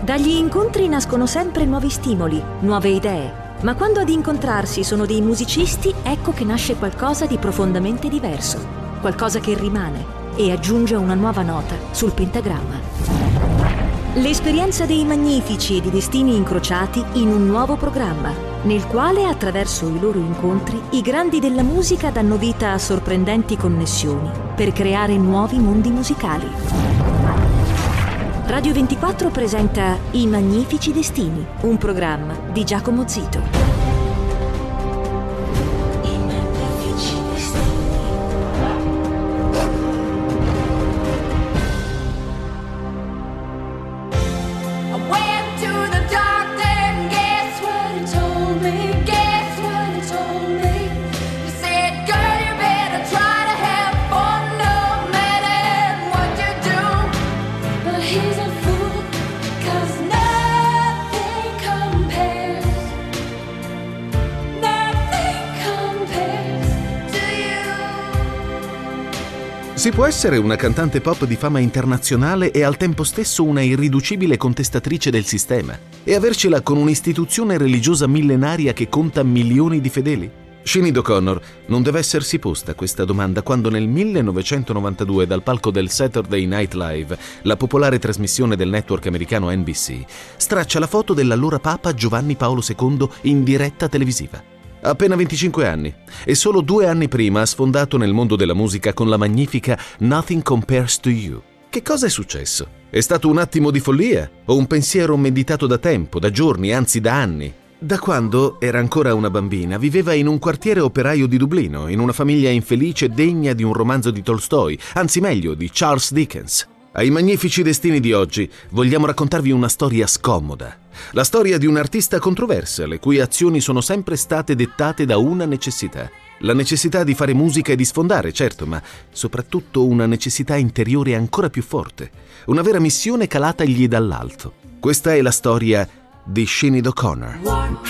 Dagli incontri nascono sempre nuovi stimoli, nuove idee, ma quando ad incontrarsi sono dei musicisti, ecco che nasce qualcosa di profondamente diverso, qualcosa che rimane e aggiunge una nuova nota sul pentagramma. L'esperienza dei Magnifici e di destini incrociati in un nuovo programma, nel quale, attraverso i loro incontri, i grandi della musica danno vita a sorprendenti connessioni per creare nuovi mondi musicali. Radio 24 presenta I Magnifici Destini, un programma di Giacomo Zito. Si può essere una cantante pop di fama internazionale e al tempo stesso una irriducibile contestatrice del sistema e avercela con un'istituzione religiosa millenaria che conta milioni di fedeli? Sinéad O'Connor non deve essersi posta questa domanda quando nel 1992 dal palco del Saturday Night Live, la popolare trasmissione del network americano NBC, straccia la foto dell'allora Papa Giovanni Paolo II in diretta televisiva. Ha appena 25 anni e solo 2 anni prima ha sfondato nel mondo della musica con la magnifica Nothing Compares to You. Che cosa è successo? È stato un attimo di follia o un pensiero meditato da tempo, da giorni, anzi da anni? Da quando era ancora una bambina viveva in un quartiere operaio di Dublino, in una famiglia infelice degna di un romanzo di Tolstoi, anzi meglio di Charles Dickens. Ai Magnifici Destini di oggi vogliamo raccontarvi una storia scomoda. La storia di un artista controversa, le cui azioni sono sempre state dettate da una necessità. La necessità di fare musica e di sfondare, certo, ma soprattutto una necessità interiore ancora più forte. Una vera missione calatagli dall'alto. Questa è la storia di Sinéad O'Connor.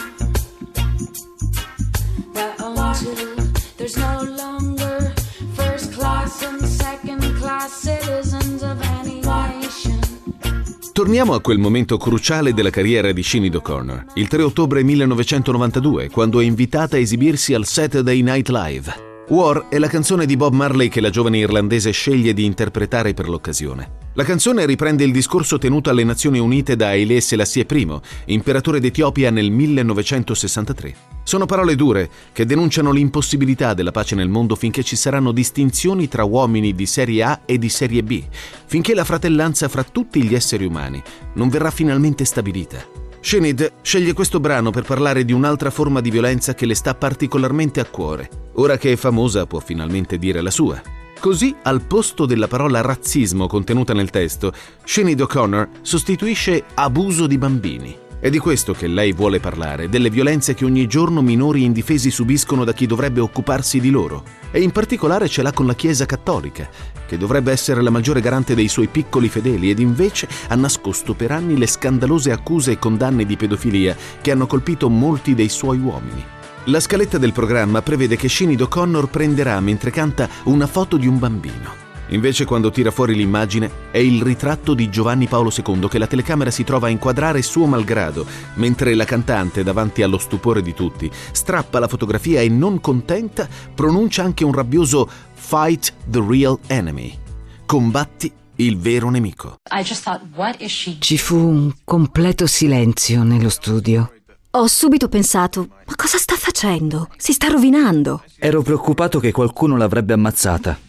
Torniamo a quel momento cruciale della carriera di Sinéad O'Connor, il 3 ottobre 1992, quando è invitata a esibirsi al Saturday Night Live. War è la canzone di Bob Marley che la giovane irlandese sceglie di interpretare per l'occasione. La canzone riprende il discorso tenuto alle Nazioni Unite da Haile Selassie I, imperatore d'Etiopia nel 1963. Sono parole dure che denunciano l'impossibilità della pace nel mondo finché ci saranno distinzioni tra uomini di serie A e di serie B, finché la fratellanza fra tutti gli esseri umani non verrà finalmente stabilita. Sinéad sceglie questo brano per parlare di un'altra forma di violenza che le sta particolarmente a cuore. Ora che è famosa può finalmente dire la sua. Così, al posto della parola razzismo contenuta nel testo, Sinéad O'Connor sostituisce abuso di bambini. È di questo che lei vuole parlare, delle violenze che ogni giorno minori indifesi subiscono da chi dovrebbe occuparsi di loro. E in particolare ce l'ha con la Chiesa Cattolica, che dovrebbe essere la maggiore garante dei suoi piccoli fedeli ed invece ha nascosto per anni le scandalose accuse e condanne di pedofilia che hanno colpito molti dei suoi uomini. La scaletta del programma prevede che Sinéad O'Connor prenderà mentre canta una foto di un bambino. Invece, quando tira fuori l'immagine, è il ritratto di Giovanni Paolo II che la telecamera si trova a inquadrare suo malgrado, mentre la cantante, davanti allo stupore di tutti, strappa la fotografia e, non contenta, pronuncia anche un rabbioso "Fight the real enemy". Combatti il vero nemico. Ci fu un completo silenzio nello studio. Ho subito pensato, ma cosa sta facendo? Si sta rovinando. Ero preoccupato che qualcuno l'avrebbe ammazzata.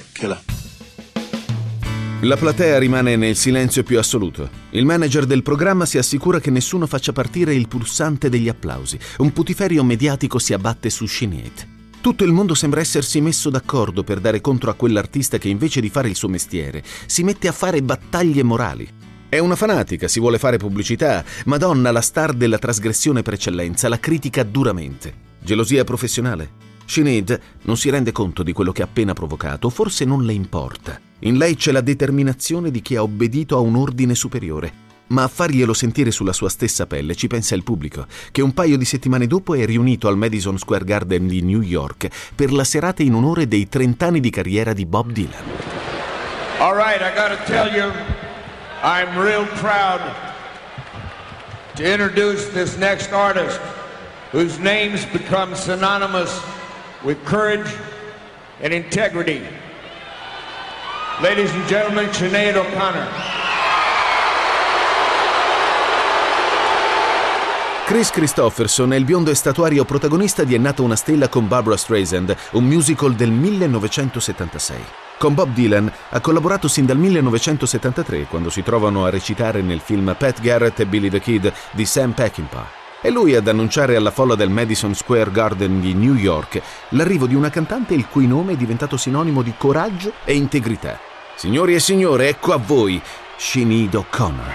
La platea rimane nel silenzio più assoluto. Il manager del programma si assicura che nessuno faccia partire il pulsante degli applausi. Un putiferio mediatico si abbatte su Sinéad. Tutto il mondo sembra essersi messo d'accordo per dare contro a quell'artista che invece di fare il suo mestiere si mette a fare battaglie morali. È una fanatica, si vuole fare pubblicità. Madonna, la star della trasgressione per eccellenza, la critica duramente. Gelosia professionale? Sinéad non si rende conto di quello che ha appena provocato, forse non le importa. In lei c'è la determinazione di chi ha obbedito a un ordine superiore. Ma a farglielo sentire sulla sua stessa pelle ci pensa il pubblico, che un paio di settimane dopo è riunito al Madison Square Garden di New York per la serata in onore dei 30 anni di carriera di Bob Dylan. All right, I gotta tell you, I'm real proud to introduce this next artist, whose names become synonymous with courage and integrity. Ladies and gentlemen, Sinead O'Connor. Kris Kristofferson è il biondo estatuario protagonista di È nata una stella con Barbra Streisand, un musical del 1976. Con Bob Dylan ha collaborato sin dal 1973, quando si trovano a recitare nel film Pat Garrett e Billy the Kid di Sam Peckinpah. È lui ad annunciare alla folla del Madison Square Garden di New York l'arrivo di una cantante il cui nome è diventato sinonimo di coraggio e integrità. Signori e signore, ecco a voi Sinead O'Connor.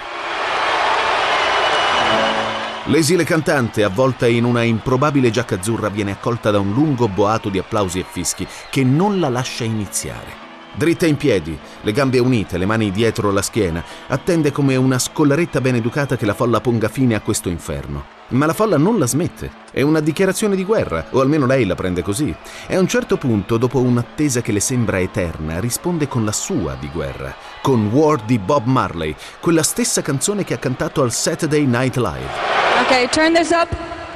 L'esile cantante, avvolta in una improbabile giacca azzurra, viene accolta da un lungo boato di applausi e fischi che non la lascia iniziare. Dritta in piedi, le gambe unite, le mani dietro la schiena, attende come una scollaretta ben educata che la folla ponga fine a questo inferno. Ma la folla non la smette. È una dichiarazione di guerra, o almeno lei la prende così. E a un certo punto, dopo un'attesa che le sembra eterna, risponde con la sua di guerra, con War di Bob Marley, quella stessa canzone che ha cantato al Saturday Night Live. Okay, turn this up.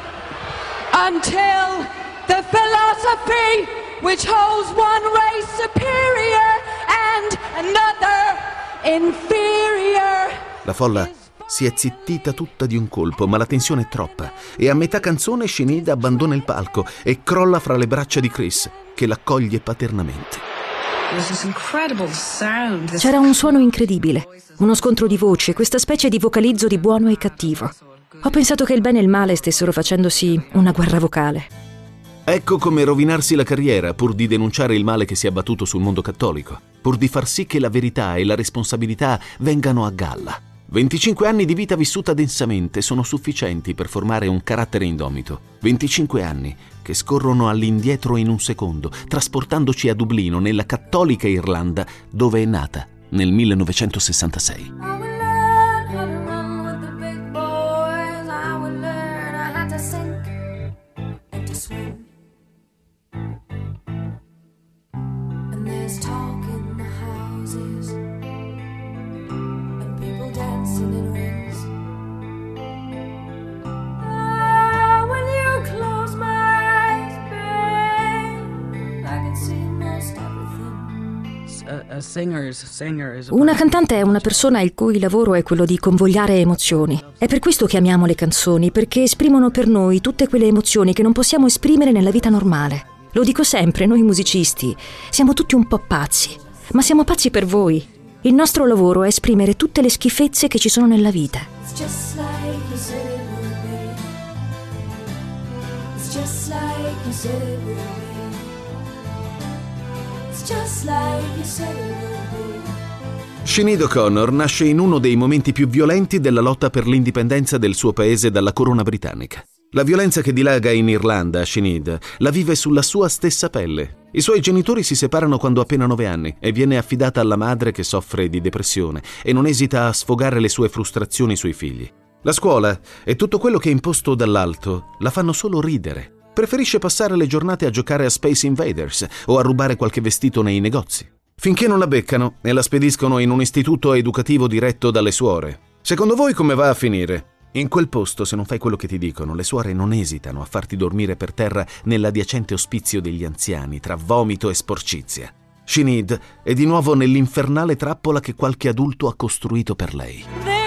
Until the philosophy which holds one race superior and another inferior. La folla si è zittita tutta di un colpo, ma la tensione è troppa e a metà canzone Sinead abbandona il palco e crolla fra le braccia di Kris, che l'accoglie paternamente. C'era un suono incredibile, uno scontro di voci, questa specie di vocalizzo di buono e cattivo. Ho pensato che il bene e il male stessero facendosi una guerra vocale. Ecco come rovinarsi la carriera pur di denunciare il male che si è abbattuto sul mondo cattolico, pur di far sì che la verità e la responsabilità vengano a galla. 25 anni di vita vissuta densamente sono sufficienti per formare un carattere indomito. 25 anni che scorrono all'indietro in un secondo, trasportandoci a Dublino, nella cattolica Irlanda, dove è nata nel 1966. Una cantante è una persona il cui lavoro è quello di convogliare emozioni. È per questo che amiamo le canzoni, perché esprimono per noi tutte quelle emozioni che non possiamo esprimere nella vita normale. Lo dico sempre, noi musicisti siamo tutti un po' pazzi, ma siamo pazzi per voi. Il nostro lavoro è esprimere tutte le schifezze che ci sono nella vita. Sinead O'Connor nasce in uno dei momenti più violenti della lotta per l'indipendenza del suo paese dalla corona britannica. La violenza che dilaga in Irlanda, Sinead, la vive sulla sua stessa pelle. I suoi genitori si separano quando ha appena 9 anni e viene affidata alla madre che soffre di depressione e non esita a sfogare le sue frustrazioni sui figli. La scuola e tutto quello che è imposto dall'alto la fanno solo ridere. Preferisce passare le giornate a giocare a Space Invaders o a rubare qualche vestito nei negozi, finché non la beccano e la spediscono in un istituto educativo diretto dalle suore. Secondo voi come va a finire? In quel posto, se non fai quello che ti dicono, le suore non esitano a farti dormire per terra nell'adiacente ospizio degli anziani, tra vomito e sporcizia. Sinead è di nuovo nell'infernale trappola che qualche adulto ha costruito per lei.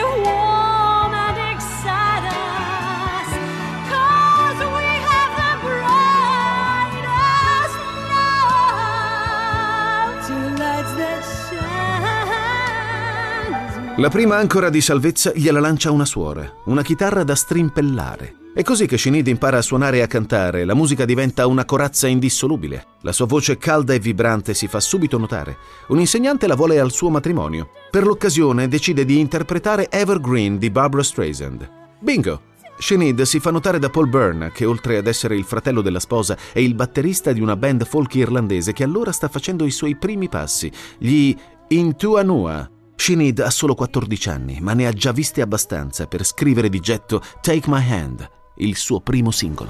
La prima ancora di salvezza gliela lancia una suora, una chitarra da strimpellare. È così che Sinead impara a suonare e a cantare, la musica diventa una corazza indissolubile. La sua voce calda e vibrante si fa subito notare. Un insegnante la vuole al suo matrimonio. Per l'occasione decide di interpretare Evergreen di Barbra Streisand. Bingo! Sinead si fa notare da Paul Byrne, che oltre ad essere il fratello della sposa è il batterista di una band folk irlandese che allora sta facendo i suoi primi passi, gli In Tua Nua. Sinead ha solo 14 anni, ma ne ha già viste abbastanza per scrivere di getto Take My Hand, il suo primo singolo.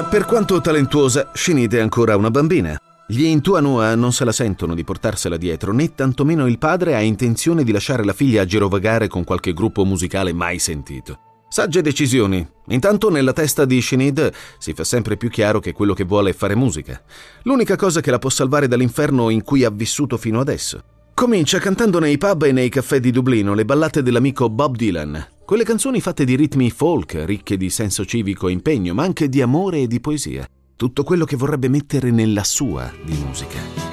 Ma per quanto talentuosa, Sinead è ancora una bambina. Gli Intuanua non se la sentono di portarsela dietro, né tantomeno il padre ha intenzione di lasciare la figlia a girovagare con qualche gruppo musicale mai sentito. Sagge decisioni. Intanto nella testa di Sinead si fa sempre più chiaro che quello che vuole è fare musica. L'unica cosa che la può salvare dall'inferno in cui ha vissuto fino adesso. Comincia cantando nei pub e nei caffè di Dublino le ballate dell'amico Bob Dylan. Quelle canzoni fatte di ritmi folk, ricche di senso civico e impegno, ma anche di amore e di poesia. Tutto quello che vorrebbe mettere nella sua di musica.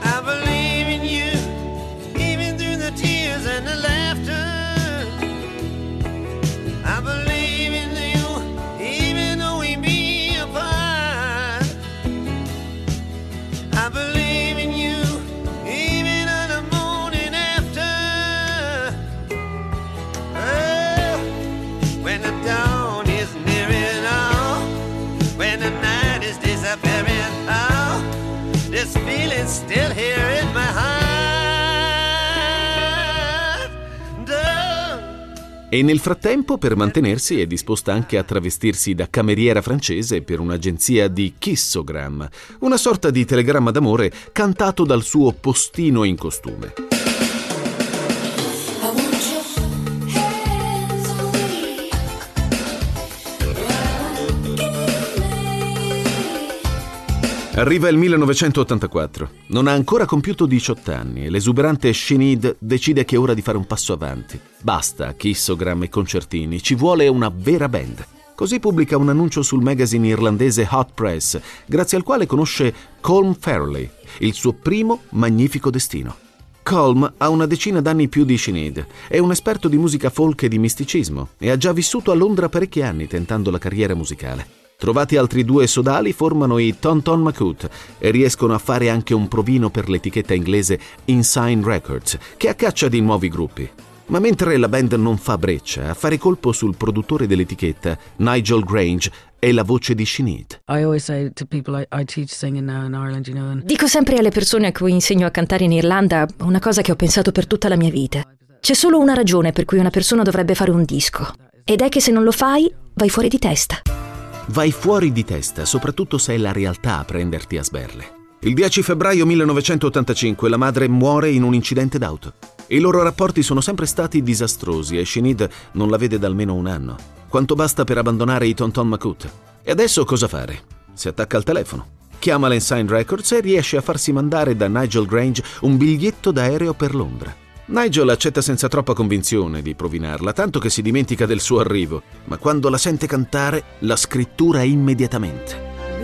Still here in my heart. E nel frattempo, per mantenersi, è disposta anche a travestirsi da cameriera francese per un'agenzia di kissogram, una sorta di telegramma d'amore cantato dal suo postino in costume. Arriva il 1984. Non ha ancora compiuto 18 anni e l'esuberante Sinead decide che è ora di fare un passo avanti. Basta kissogram e concertini, ci vuole una vera band. Così pubblica un annuncio sul magazine irlandese Hot Press, grazie al quale conosce Colm Farrelly, il suo primo magnifico destino. Colm ha una decina d'anni più di Sinead, è un esperto di musica folk e di misticismo e ha già vissuto a Londra parecchi anni tentando la carriera musicale. Trovati altri due sodali, formano i Ton Ton Macoute e riescono a fare anche un provino per l'etichetta inglese Ensign Records, che a caccia di nuovi gruppi. Ma mentre la band non fa breccia, a fare colpo sul produttore dell'etichetta, Nigel Grange, è la voce di Sinead. Dico sempre alle persone a cui insegno a cantare in Irlanda una cosa che ho pensato per tutta la mia vita. C'è solo una ragione per cui una persona dovrebbe fare un disco, ed è che se non lo fai, vai fuori di testa. Vai fuori di testa, soprattutto se è la realtà a prenderti a sberle. Il 10 febbraio 1985 la madre muore in un incidente d'auto. I loro rapporti sono sempre stati disastrosi e Sinead non la vede da almeno un anno. Quanto basta per abbandonare i Ton Ton Macoute. E adesso cosa fare? Si attacca al telefono, chiama l'Ensign Records e riesce a farsi mandare da Nigel Grange un biglietto d'aereo per Londra. Nigel accetta senza troppa convinzione di provinarla, tanto che si dimentica del suo arrivo, ma quando la sente cantare, la scrittura immediatamente.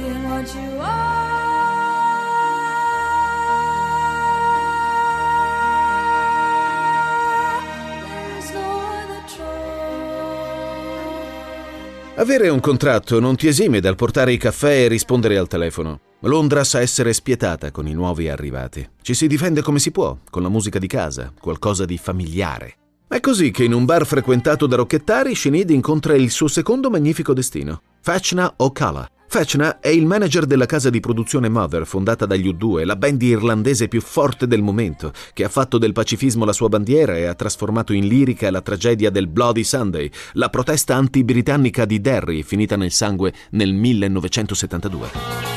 Avere un contratto non ti esime dal portare i caffè e rispondere al telefono. Londra sa essere spietata con i nuovi arrivati. Ci si difende come si può, con la musica di casa, qualcosa di familiare. È così che in un bar frequentato da rocchettari, Sinead incontra il suo secondo magnifico destino, Fecna O'Calla. Fecna è il manager della casa di produzione Mother, fondata dagli U2, la band irlandese più forte del momento, che ha fatto del pacifismo la sua bandiera e ha trasformato in lirica la tragedia del Bloody Sunday, la protesta anti-britannica di Derry, finita nel sangue nel 1972.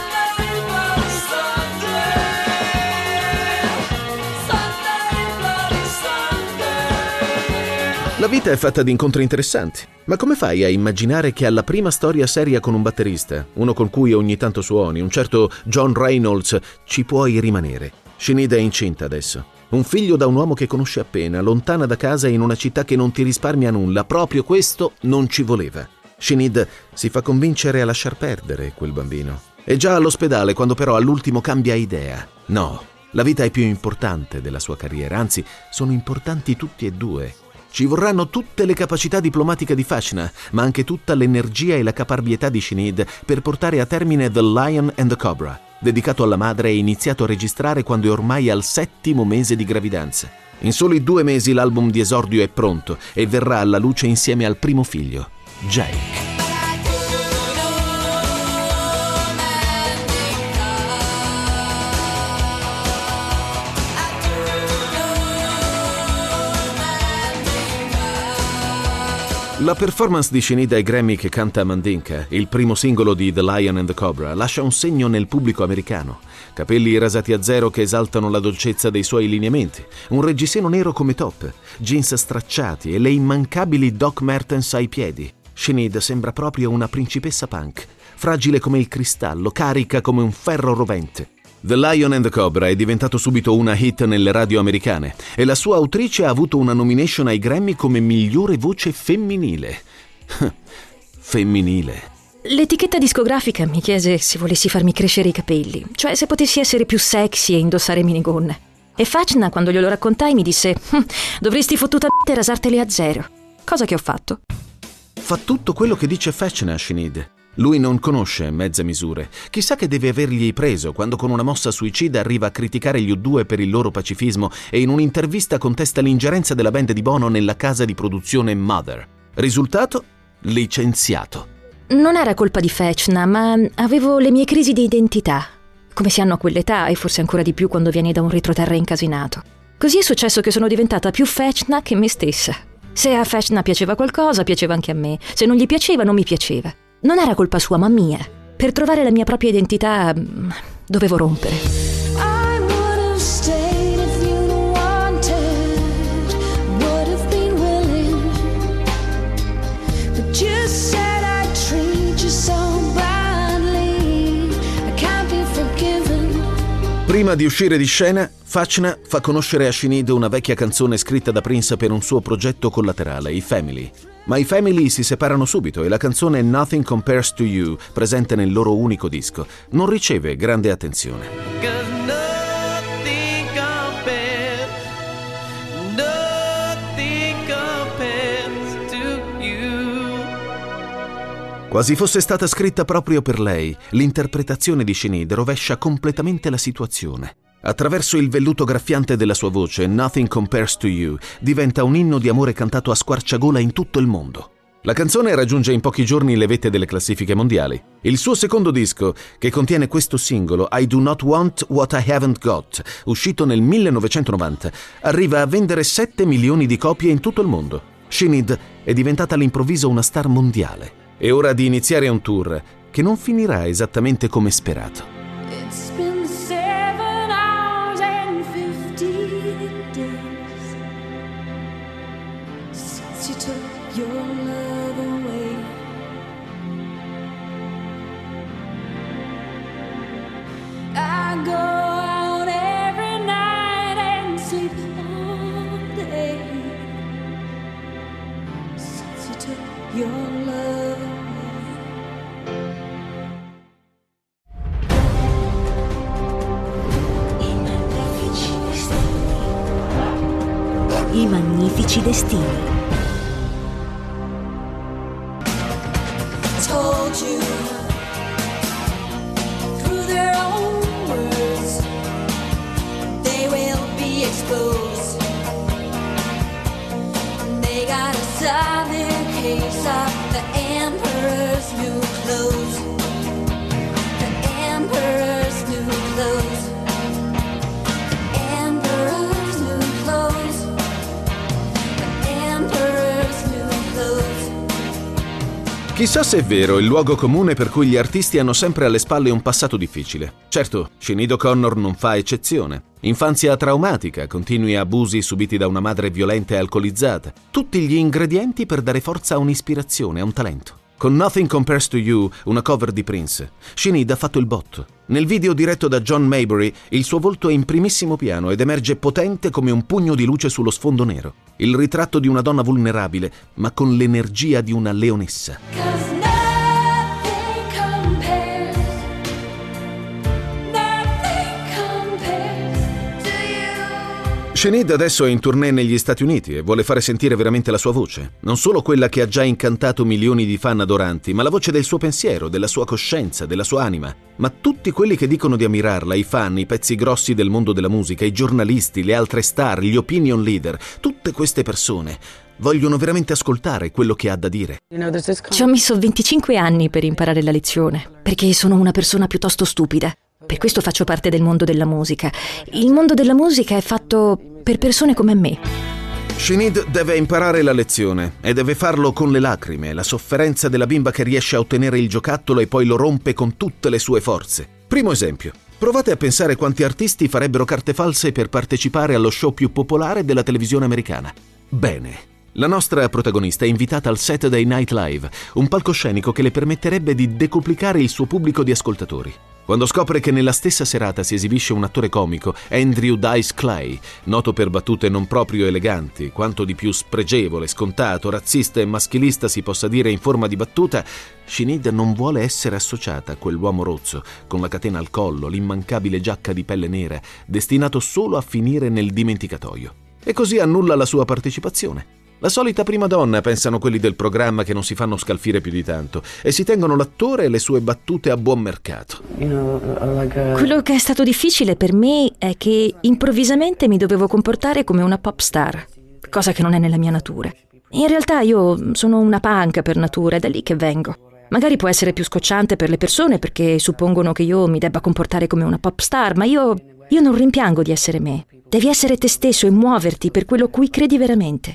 La vita è fatta di incontri interessanti, ma come fai a immaginare che alla prima storia seria con un batterista, uno con cui ogni tanto suoni, un certo John Reynolds, ci puoi rimanere? Sinead è incinta adesso. Un figlio da un uomo che conosce appena, lontana da casa in una città che non ti risparmia nulla. Proprio questo non ci voleva. Sinead si fa convincere a lasciar perdere quel bambino. È già all'ospedale quando però all'ultimo cambia idea. No, la vita è più importante della sua carriera, anzi, sono importanti tutti e due. Ci vorranno tutte le capacità diplomatiche di Fecna, ma anche tutta l'energia e la caparbietà di Sinead per portare a termine The Lion and the Cobra, dedicato alla madre e iniziato a registrare quando è ormai al 7° mese di gravidanza. In soli 2 mesi l'album di esordio è pronto e verrà alla luce insieme al primo figlio, Jake. La performance di Sinead ai Grammy che canta Mandinka, il primo singolo di The Lion and the Cobra, lascia un segno nel pubblico americano. Capelli rasati a zero che esaltano la dolcezza dei suoi lineamenti, un reggiseno nero come top, jeans stracciati e le immancabili Doc Martens ai piedi. Sinead sembra proprio una principessa punk, fragile come il cristallo, carica come un ferro rovente. The Lion and the Cobra è diventato subito una hit nelle radio americane e la sua autrice ha avuto una nomination ai Grammy come migliore voce femminile. Femminile. L'etichetta discografica mi chiese se volessi farmi crescere i capelli, cioè se potessi essere più sexy e indossare minigonne. E Fachna, quando glielo raccontai, mi disse: dovresti fottutamente rasarteli a zero. Cosa che ho fatto. Fa tutto quello che dice Fachna, Sinead. Lui non conosce mezze misure. Chissà che deve avergli preso quando con una mossa suicida arriva a criticare gli U2 per il loro pacifismo e in un'intervista contesta l'ingerenza della band di Bono nella casa di produzione Mother. Risultato? Licenziato. Non era colpa di Fachna, ma avevo le mie crisi di identità, come si hanno a quell'età e forse ancora di più quando vieni da un retroterra incasinato. Così è successo che sono diventata più Fachna che me stessa. Se a Fachna piaceva qualcosa, piaceva anche a me. Se non gli piaceva, non mi piaceva. Non era colpa sua, ma mia. Per trovare la mia propria identità dovevo rompere. Prima di uscire di scena, Fachna fa conoscere a Sinead una vecchia canzone scritta da Prince per un suo progetto collaterale, i Family. Ma i Family si separano subito e la canzone Nothing Compares to You, presente nel loro unico disco, non riceve grande attenzione. Quasi fosse stata scritta proprio per lei, l'interpretazione di Sinead rovescia completamente la situazione. Attraverso il velluto graffiante della sua voce, Nothing Compares to You diventa un inno di amore cantato a squarciagola in tutto il mondo. La canzone raggiunge in pochi giorni le vette delle classifiche mondiali. Il suo secondo disco, che contiene questo singolo, I Do Not Want What I Haven't Got, uscito nel 1990, arriva a vendere 7 milioni di copie in tutto il mondo. Sinead è diventata all'improvviso una star mondiale. È ora di iniziare un tour che non finirà esattamente come sperato. It's been 7 hours and 50 days since you took your love away. I go out every night and sleep all day since you took your love. I magnifici destini. Told you through their own words they will be exposed. They gotta solve their case of the emperor's new clothes. The emperor's new clothes. Chissà se è vero il luogo comune per cui gli artisti hanno sempre alle spalle un passato difficile. Certo, Sinead O'Connor non fa eccezione. Infanzia traumatica, continui abusi subiti da una madre violenta e alcolizzata. Tutti gli ingredienti per dare forza a un'ispirazione, a un talento. Con Nothing Compares to You, una cover di Prince, Sinead ha fatto il botto. Nel video diretto da John Maybury, il suo volto è in primissimo piano ed emerge potente come un pugno di luce sullo sfondo nero. Il ritratto di una donna vulnerabile, ma con l'energia di una leonessa. Sinead adesso è in tournée negli Stati Uniti e vuole fare sentire veramente la sua voce. Non solo quella che ha già incantato milioni di fan adoranti, ma la voce del suo pensiero, della sua coscienza, della sua anima. Ma tutti quelli che dicono di ammirarla, i fan, i pezzi grossi del mondo della musica, i giornalisti, le altre star, gli opinion leader, tutte queste persone vogliono veramente ascoltare quello che ha da dire. Ci ho messo 25 anni per imparare la lezione, perché sono una persona piuttosto stupida. Per questo faccio parte del mondo della musica. Il mondo della musica è fatto per persone come me. Sinead deve imparare la lezione e deve farlo con le lacrime, la sofferenza della bimba che riesce a ottenere il giocattolo e poi lo rompe con tutte le sue forze. Primo esempio. Provate a pensare quanti artisti farebbero carte false per partecipare allo show più popolare della televisione americana. Bene, la nostra protagonista è invitata al Saturday Night Live, un palcoscenico che le permetterebbe di decuplicare il suo pubblico di ascoltatori. Quando scopre che nella stessa serata si esibisce un attore comico, Andrew Dice Clay, noto per battute non proprio eleganti, quanto di più spregevole, scontato, razzista e maschilista si possa dire in forma di battuta, Sinead non vuole essere associata a quell'uomo rozzo, con la catena al collo, l'immancabile giacca di pelle nera, destinato solo a finire nel dimenticatoio. E così annulla la sua partecipazione. La solita prima donna, pensano quelli del programma, che non si fanno scalfire più di tanto e si tengono l'attore e le sue battute a buon mercato. Quello che è stato difficile per me è che improvvisamente mi dovevo comportare come una pop star, cosa che non è nella mia natura. In realtà io sono una punk per natura, è da lì che vengo. Magari può essere più scocciante per le persone perché suppongono che io mi debba comportare come una pop star, ma io non rimpiango di essere me. Devi essere te stesso e muoverti per quello cui credi veramente.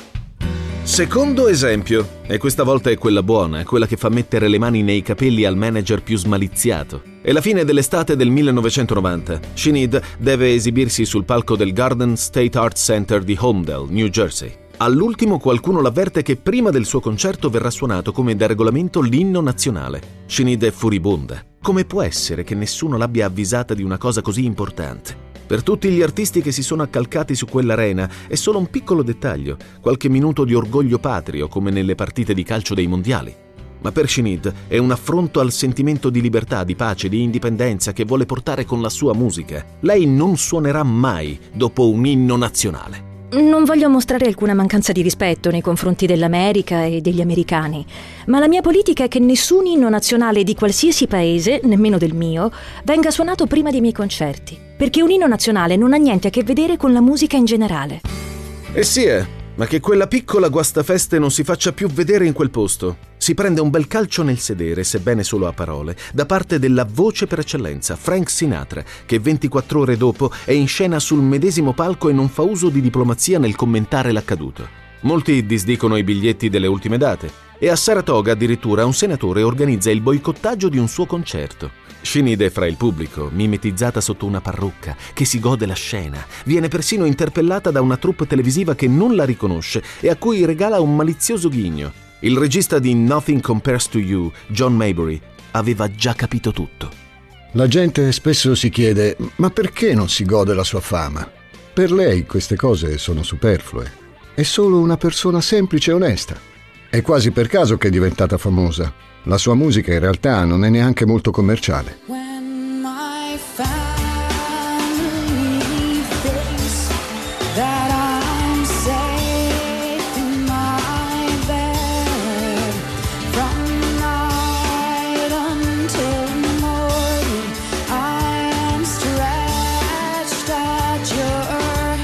Secondo esempio, e questa volta è quella buona, quella che fa mettere le mani nei capelli al manager più smaliziato. È la fine dell'estate del 1990. Sinead deve esibirsi sul palco del Garden State Arts Center di Holmdel, New Jersey. All'ultimo qualcuno l'avverte che prima del suo concerto verrà suonato come da regolamento l'inno nazionale. Sinead è furibonda. Come può essere che nessuno l'abbia avvisata di una cosa così importante? Per tutti gli artisti che si sono accalcati su quell'arena è solo un piccolo dettaglio, qualche minuto di orgoglio patrio come nelle partite di calcio dei mondiali. Ma per Sinead è un affronto al sentimento di libertà, di pace, di indipendenza che vuole portare con la sua musica. Lei non suonerà mai dopo un inno nazionale. Non voglio mostrare alcuna mancanza di rispetto nei confronti dell'America e degli americani, ma la mia politica è che nessun inno nazionale di qualsiasi paese, nemmeno del mio, venga suonato prima dei miei concerti, perché un inno nazionale non ha niente a che vedere con la musica in generale. Sì, ma che quella piccola guastafeste non si faccia più vedere in quel posto. Si prende un bel calcio nel sedere, sebbene solo a parole, da parte della voce per eccellenza, Frank Sinatra, che 24 ore dopo è in scena sul medesimo palco e non fa uso di diplomazia nel commentare l'accaduto. Molti disdicono i biglietti delle ultime date e a Saratoga addirittura un senatore organizza il boicottaggio di un suo concerto. Sinead è fra il pubblico, mimetizzata sotto una parrucca, che si gode la scena. Viene persino interpellata da una troupe televisiva che non la riconosce e a cui regala un malizioso ghigno. Il regista di Nothing Compares to You, John Maybury, aveva già capito tutto. La gente spesso si chiede: ma perché non si gode la sua fama? Per lei queste cose sono superflue. È solo una persona semplice e onesta. È quasi per caso che è diventata famosa. La sua musica in realtà non è neanche molto commerciale. When my family thinks that I'm safe in my bed from night until morning, I am stretched at your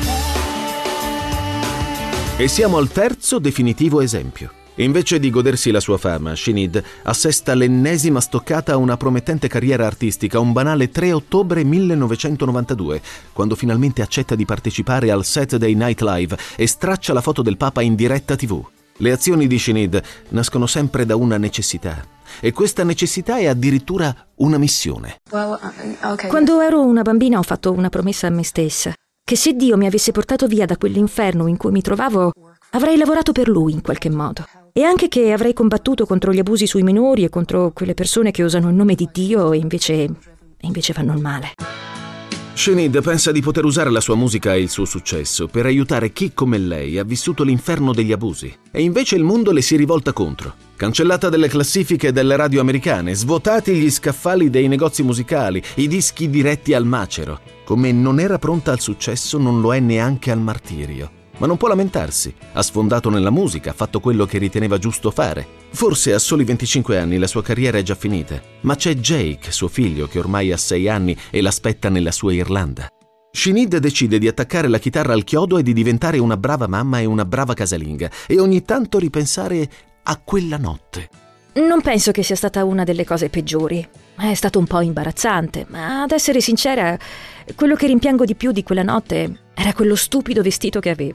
head. E siamo al terzo definitivo esempio. Invece di godersi la sua fama, Sinead assesta l'ennesima stoccata a una promettente carriera artistica un banale 3 ottobre 1992, quando finalmente accetta di partecipare al Saturday Night Live e straccia la foto del Papa in diretta TV. Le azioni di Sinead nascono sempre da una necessità, e questa necessità è addirittura una missione. Quando ero una bambina ho fatto una promessa a me stessa, che se Dio mi avesse portato via da quell'inferno in cui mi trovavo, avrei lavorato per Lui in qualche modo. E anche che avrei combattuto contro gli abusi sui minori e contro quelle persone che usano il nome di Dio e invece fanno il male. Sinead pensa di poter usare la sua musica e il suo successo per aiutare chi come lei ha vissuto l'inferno degli abusi. E invece il mondo le si rivolta contro. Cancellata dalle classifiche delle radio americane, svuotati gli scaffali dei negozi musicali, i dischi diretti al macero. Come non era pronta al successo, non lo è neanche al martirio. Ma non può lamentarsi, ha sfondato nella musica, ha fatto quello che riteneva giusto fare. Forse a soli 25 anni la sua carriera è già finita, ma c'è Jake, suo figlio, che ormai ha 6 anni e l'aspetta nella sua Irlanda. Sinead decide di attaccare la chitarra al chiodo e di diventare una brava mamma e una brava casalinga, e ogni tanto ripensare a quella notte. Non penso che sia stata una delle cose peggiori. È stato un po' imbarazzante, ma ad essere sincera, quello che rimpiango di più di quella notte era quello stupido vestito che avevo.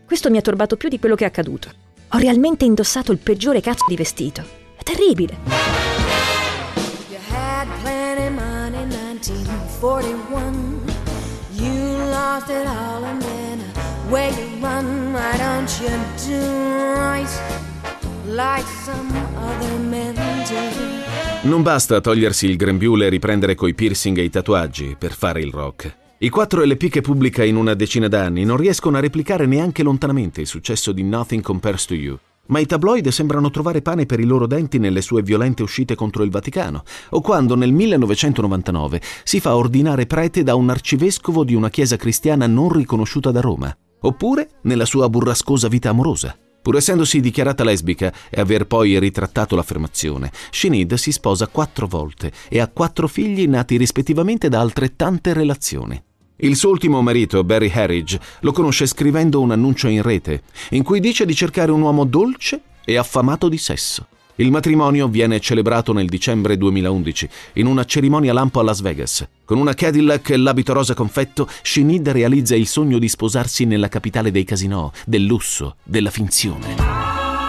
Questo mi ha turbato più di quello che è accaduto. Ho realmente indossato il peggiore cazzo di vestito. È terribile. You had plenty money in 1941. You lost it all and then away you run. Why don't you do right like some other men do? Non basta togliersi il grembiule e riprendere coi piercing e i tatuaggi per fare il rock. I 4 LP che pubblica in una decina d'anni non riescono a replicare neanche lontanamente il successo di Nothing Compares to You, ma i tabloid sembrano trovare pane per i loro denti nelle sue violente uscite contro il Vaticano, o quando nel 1999 si fa ordinare prete da un arcivescovo di una chiesa cristiana non riconosciuta da Roma, oppure nella sua burrascosa vita amorosa. Pur essendosi dichiarata lesbica e aver poi ritrattato l'affermazione, Sinead si sposa 4 volte e ha 4 figli nati rispettivamente da altrettante relazioni. Il suo ultimo marito, Barry Harridge, lo conosce scrivendo un annuncio in rete, in cui dice di cercare un uomo dolce e affamato di sesso. Il matrimonio viene celebrato nel dicembre 2011, in una cerimonia lampo a Las Vegas. Con una Cadillac e l'abito rosa confetto, Sinead realizza il sogno di sposarsi nella capitale dei casinò, del lusso, della finzione.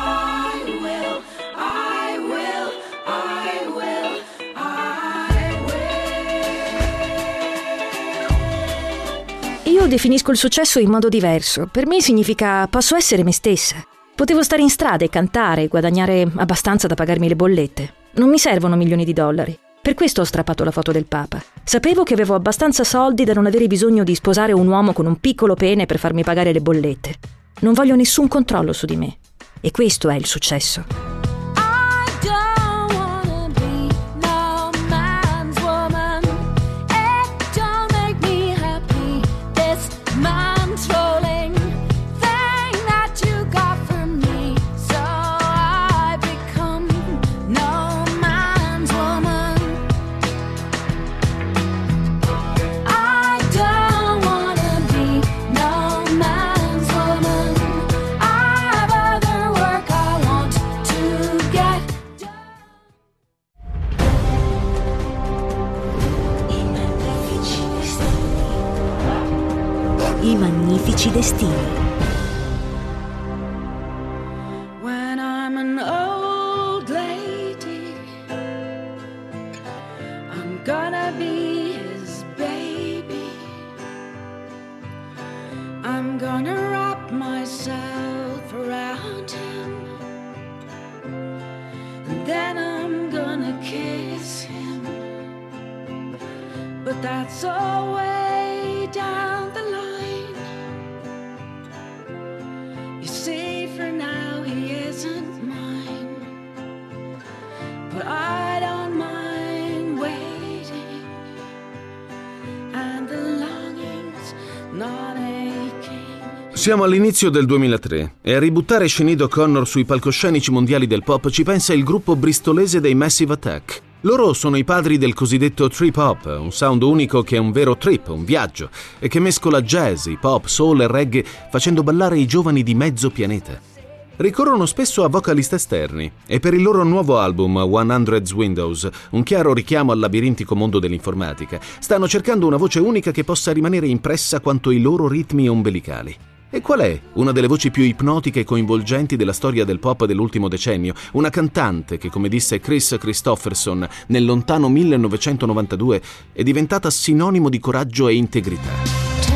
Io definisco il successo in modo diverso. Per me significa posso essere me stessa. Potevo stare in strada e cantare e guadagnare abbastanza da pagarmi le bollette. Non mi servono milioni di dollari. Per questo ho strappato la foto del Papa. Sapevo che avevo abbastanza soldi da non avere bisogno di sposare un uomo con un piccolo pene per farmi pagare le bollette. Non voglio nessun controllo su di me. E questo è il successo. I magnifici destini. When I'm an old lady, I'm gonna be his baby. I'm gonna wrap myself around him, and then I'm gonna kiss him. But that's all way down the line. For now he isn't mine, but I don't mind waiting, and the longing's not aching. Siamo all'inizio del 2003 e a ributtare Sinead O'Connor sui palcoscenici mondiali del pop ci pensa il gruppo bristolese dei Massive Attack. Loro sono i padri del cosiddetto trip hop, un sound unico che è un vero trip, un viaggio, e che mescola jazz, hip hop, soul e reggae facendo ballare i giovani di mezzo pianeta. Ricorrono spesso a vocalist esterni e per il loro nuovo album 100 Windows, un chiaro richiamo al labirintico mondo dell'informatica, stanno cercando una voce unica che possa rimanere impressa quanto i loro ritmi ombelicali. E qual è una delle voci più ipnotiche e coinvolgenti della storia del pop dell'ultimo decennio? Una cantante che, come disse Chris Christopherson nel lontano 1992, è diventata sinonimo di coraggio e integrità.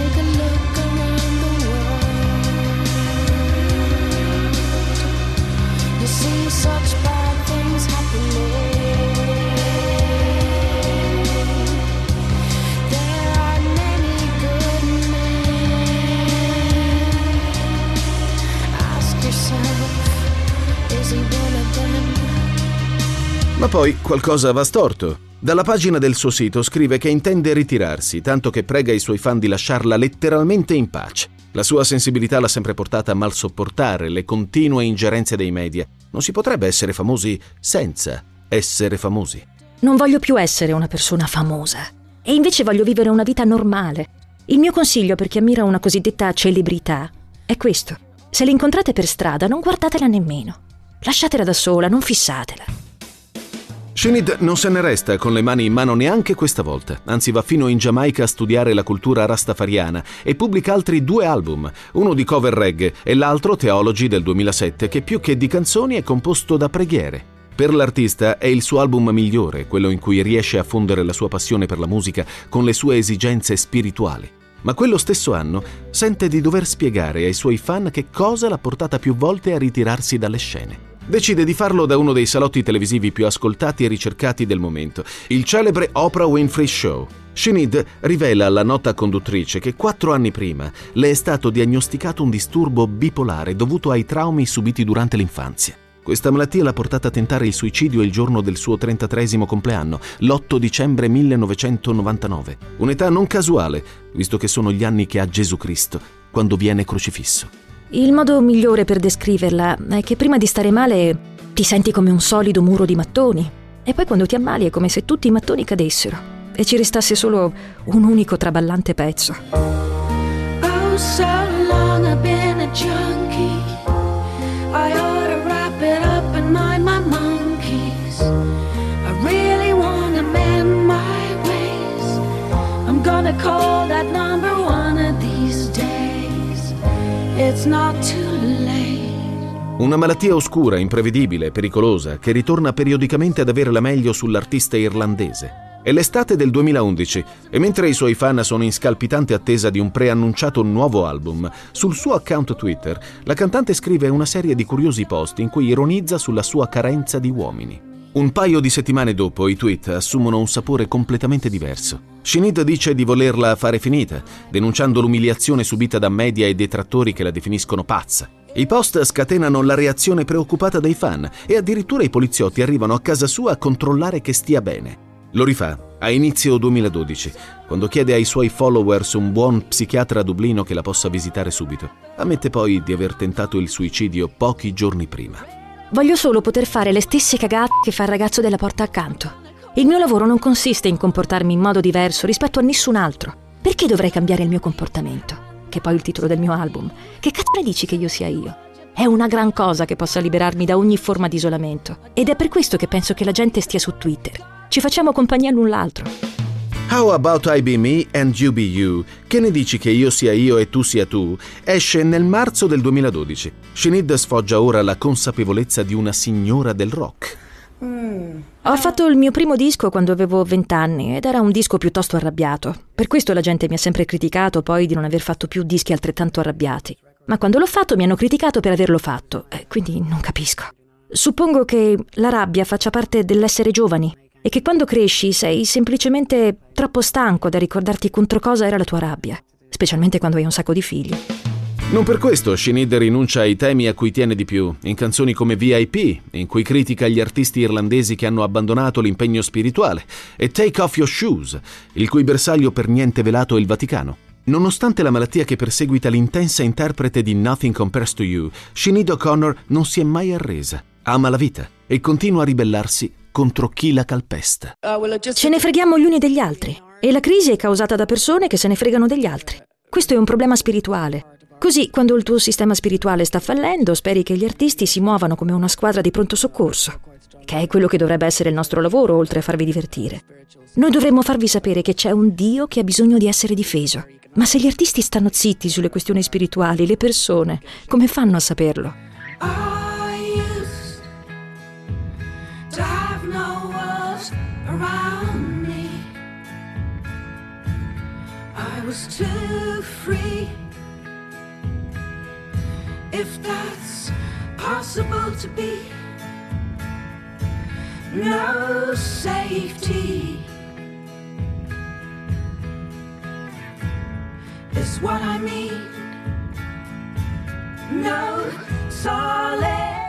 Ma poi qualcosa va storto. Dalla pagina del suo sito scrive che intende ritirarsi, tanto che prega i suoi fan di lasciarla letteralmente in pace. La sua sensibilità l'ha sempre portata a mal sopportare le continue ingerenze dei media. Non si potrebbe essere famosi senza essere famosi. Non voglio più essere una persona famosa. E invece voglio vivere una vita normale. Il mio consiglio per chi ammira una cosiddetta celebrità è questo. Se l'incontrate per strada, non guardatela nemmeno. Lasciatela da sola, non fissatela. Sinead non se ne resta con le mani in mano neanche questa volta, anzi va fino in Giamaica a studiare la cultura rastafariana e pubblica altri 2 album, uno di cover reggae e l'altro Theology del 2007, che più che di canzoni è composto da preghiere. Per l'artista è il suo album migliore, quello in cui riesce a fondere la sua passione per la musica con le sue esigenze spirituali. Ma quello stesso anno sente di dover spiegare ai suoi fan che cosa l'ha portata più volte a ritirarsi dalle scene. Decide di farlo da uno dei salotti televisivi più ascoltati e ricercati del momento, il celebre Oprah Winfrey Show. Sinead rivela alla nota conduttrice che 4 anni prima le è stato diagnosticato un disturbo bipolare dovuto ai traumi subiti durante l'infanzia. Questa malattia l'ha portata a tentare il suicidio il giorno del suo 33esimo compleanno, l'8 dicembre 1999. Un'età non casuale, visto che sono gli anni che ha Gesù Cristo, quando viene crocifisso. Il modo migliore per descriverla è che prima di stare male ti senti come un solido muro di mattoni e poi quando ti ammali è come se tutti i mattoni cadessero e ci restasse solo un unico traballante pezzo. Oh, so long I've been a junkie. I ought to wrap it up and mind my monkeys. I really want to mend my ways. I'm gonna call that number one of these days. It's not too late. Una malattia oscura, imprevedibile, pericolosa, che ritorna periodicamente ad avere la meglio sull'artista irlandese. È l'estate del 2011 e mentre i suoi fan sono in scalpitante attesa di un preannunciato nuovo album, sul suo account Twitter la cantante scrive una serie di curiosi post in cui ironizza sulla sua carenza di uomini. Un paio di settimane dopo i tweet assumono un sapore completamente diverso. Sinead dice di volerla fare finita, denunciando l'umiliazione subita da media e detrattori che la definiscono pazza. I post scatenano la reazione preoccupata dei fan e addirittura i poliziotti arrivano a casa sua a controllare che stia bene. Lo rifà a inizio 2012, quando chiede ai suoi followers un buon psichiatra a Dublino che la possa visitare subito. Ammette poi di aver tentato il suicidio pochi giorni prima. Voglio solo poter fare le stesse cagate che fa il ragazzo della porta accanto. Il mio lavoro non consiste in comportarmi in modo diverso rispetto a nessun altro. Perché dovrei cambiare il mio comportamento? Che è poi il titolo del mio album. Che cazzo ne dici che io sia io? È una gran cosa che possa liberarmi da ogni forma di isolamento. Ed è per questo che penso che la gente stia su Twitter. Ci facciamo compagnia l'un l'altro. How About I Be Me and You Be You, che ne dici che io sia io e tu sia tu, esce nel marzo del 2012. Sinead sfoggia ora la consapevolezza di una signora del rock. Ho fatto il mio primo disco quando avevo 20 anni ed era un disco piuttosto arrabbiato. Per questo la gente mi ha sempre criticato poi di non aver fatto più dischi altrettanto arrabbiati. Ma quando l'ho fatto mi hanno criticato per averlo fatto, quindi non capisco. Suppongo che la rabbia faccia parte dell'essere giovani e che quando cresci sei semplicemente troppo stanco da ricordarti contro cosa era la tua rabbia, specialmente quando hai un sacco di figli. Non per questo Sinead rinuncia ai temi a cui tiene di più, in canzoni come VIP, in cui critica gli artisti irlandesi che hanno abbandonato l'impegno spirituale, e Take Off Your Shoes, il cui bersaglio per niente velato è il Vaticano. Nonostante la malattia che perseguita l'intensa interprete di Nothing Compares to You, Sinead O'Connor non si è mai arresa, ama la vita e continua a ribellarsi contro chi la calpesta. Ce ne freghiamo gli uni degli altri e la crisi è causata da persone che se ne fregano degli altri. Questo è un problema spirituale. Così, quando il tuo sistema spirituale sta fallendo, speri che gli artisti si muovano come una squadra di pronto soccorso, che è quello che dovrebbe essere il nostro lavoro, oltre a farvi divertire. Noi dovremmo farvi sapere che c'è un Dio che ha bisogno di essere difeso. Ma se gli artisti stanno zitti sulle questioni spirituali, le persone, come fanno a saperlo? I was too free, if that's possible to be. No safety is what I mean. No solid